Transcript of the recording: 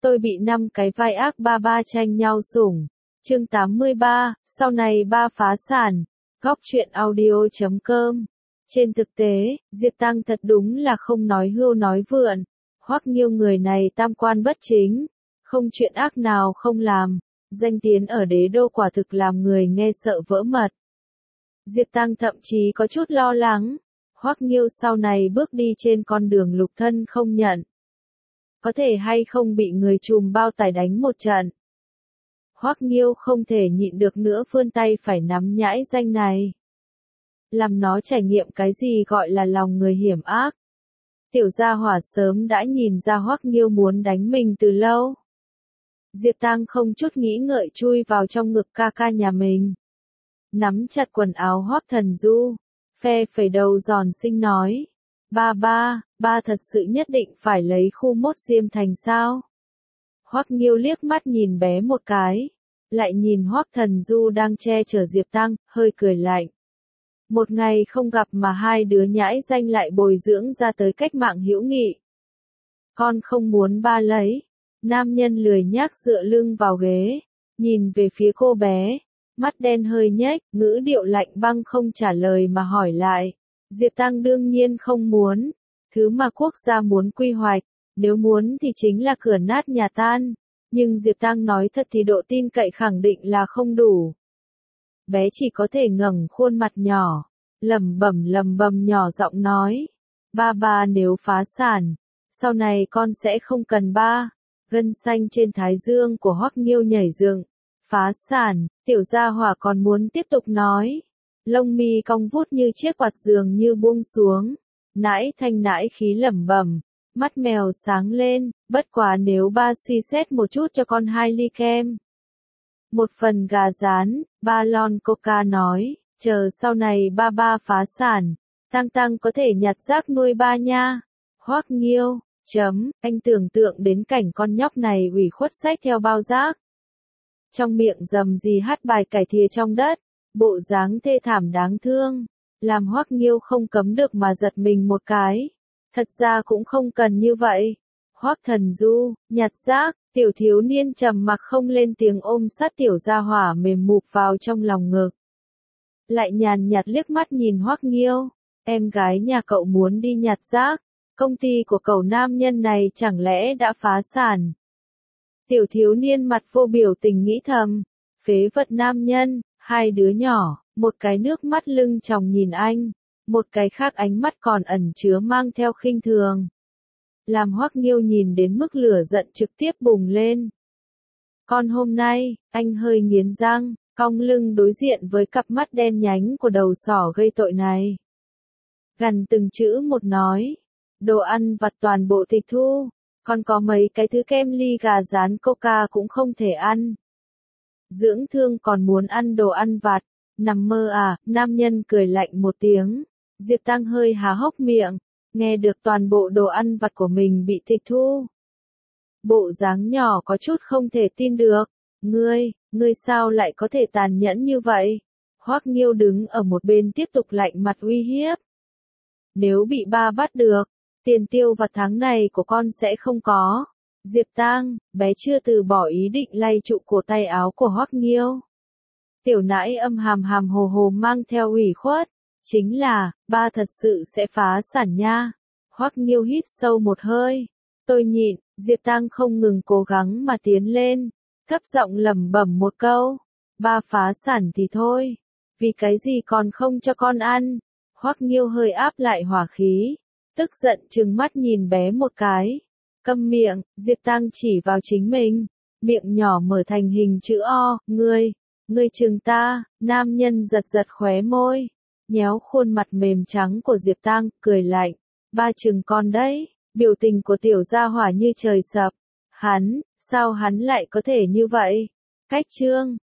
Tôi bị 5 cái vai ác ba ba tranh nhau sủng. Chương 83, sau này ba phá sản. Góc truyện audio.com. Trên thực tế, Diệp Tăng thật đúng là không nói hưu nói vượn. Hoắc Nghiêu người này tam quan bất chính, không chuyện ác nào không làm, danh tiếng ở đế đô quả thực làm người nghe sợ vỡ mật. Diệp Tăng thậm chí có chút lo lắng, Hoắc Nghiêu sau này bước đi trên con đường lục thân không nhận. Có thể hay không bị người trùm bao tải đánh một trận. Hoắc Nghiêu không thể nhịn được nữa vươn tay phải nắm nhãi danh này. Làm nó trải nghiệm cái gì gọi là lòng người hiểm ác. Tiểu gia hỏa sớm đã nhìn ra Hoắc Nghiêu muốn đánh mình từ lâu. Diệp Tăng không chút nghĩ ngợi chui vào trong ngực ca ca nhà mình. Nắm chặt quần áo Hoắc Thần Du, phe phẩy đầu giòn xinh nói. Ba thật sự nhất định phải lấy khu mốt Diêm Thành sao? Hoắc Nghiêu liếc mắt nhìn bé một cái, lại nhìn Hoắc Thần Du đang che chở Diệp Tăng, hơi cười lạnh. Một ngày không gặp mà hai đứa nhãi danh lại bồi dưỡng ra tới cách mạng hữu nghị. Con không muốn ba lấy. Nam nhân lười nhác dựa lưng vào ghế, nhìn về phía cô bé, mắt đen hơi nhếch, ngữ điệu lạnh băng không trả lời mà hỏi lại. Diệp Tăng đương nhiên không muốn, thứ mà quốc gia muốn quy hoạch, nếu muốn thì chính là cửa nát nhà tan, nhưng Diệp Tăng nói thật thì độ tin cậy khẳng định là không đủ. Bé chỉ có thể ngẩng khuôn mặt nhỏ, lẩm bẩm nhỏ giọng nói, ba nếu phá sản, sau này con sẽ không cần ba. Gân xanh trên thái dương của Hoắc Nghiêu nhảy dựng, phá sản, tiểu gia hỏa còn muốn tiếp tục nói. Lông mi cong vút như chiếc quạt dường như buông xuống, nãi thanh nãi khí lẩm bẩm, mắt mèo sáng lên, bất quá nếu ba suy xét một chút cho con 2 ly kem. Một phần gà rán, 3 lon coca nói, chờ sau này ba phá sản, Tăng có thể nhặt rác nuôi ba nha. Hoắc Nghiêu, anh tưởng tượng đến cảnh con nhóc này ủy khuất xách theo bao rác. Trong miệng rầm rì hát bài cải thìa trong đất, bộ dáng thê thảm đáng thương, làm Hoắc Nghiêu không cấm được mà giật mình một cái. Thật ra cũng không cần như vậy. Hoắc Thần Du, nhặt rác, tiểu thiếu niên trầm mặc không lên tiếng ôm sát tiểu gia hỏa mềm mụp vào trong lòng ngực. Lại nhàn nhạt liếc mắt nhìn Hoắc Nghiêu, em gái nhà cậu muốn đi nhặt rác. Công ty của cậu nam nhân này chẳng lẽ đã phá sản? Tiểu thiếu niên mặt vô biểu tình nghĩ thầm, phế vật nam nhân, hai đứa nhỏ, một cái nước mắt lưng tròng nhìn anh, một cái khác ánh mắt còn ẩn chứa mang theo khinh thường. Làm Hoắc Nghiêu nhìn đến mức lửa giận trực tiếp bùng lên. Còn hôm nay, anh hơi nghiến răng, cong lưng đối diện với cặp mắt đen nhánh của đầu sỏ gây tội này. Gằn từng chữ một nói. Đồ ăn vặt toàn bộ tịch thu, còn có mấy cái thứ kem ly gà rán coca cũng không thể ăn. Dưỡng thương còn muốn ăn đồ ăn vặt, nằm mơ à, nam nhân cười lạnh một tiếng. Diệp Tăng hơi há hốc miệng, nghe được toàn bộ đồ ăn vặt của mình bị tịch thu. Bộ dáng nhỏ có chút không thể tin được, ngươi sao lại có thể tàn nhẫn như vậy? Hoắc Nghiêu đứng ở một bên tiếp tục lạnh mặt uy hiếp. Nếu bị ba bắt được, tiền tiêu vặt tháng này của con sẽ không có. Diệp Tăng, bé chưa từ bỏ ý định lay trụ cổ tay áo của Hoắc Nghiêu. Tiểu nãi âm hàm hồ hồ mang theo ủy khuất. Chính là, ba thật sự sẽ phá sản nha. Hoắc Nghiêu hít sâu một hơi. Tôi nhịn, Diệp Tăng không ngừng cố gắng mà tiến lên. Thấp giọng lẩm bẩm một câu. Ba phá sản thì thôi. Vì cái gì còn không cho con ăn? Hoắc Nghiêu hơi áp lại hỏa khí. Tức giận trừng mắt nhìn bé một cái. Câm miệng, Diệp Tăng chỉ vào chính mình. Miệng nhỏ mở thành hình chữ O. Ngươi trừng ta. Nam nhân giật khóe môi. Nhéo khuôn mặt mềm trắng của Diệp Tăng, cười lạnh. Ba trừng con đấy. Biểu tình của tiểu gia hỏa như trời sập. Sao hắn lại có thể như vậy? Cách chương.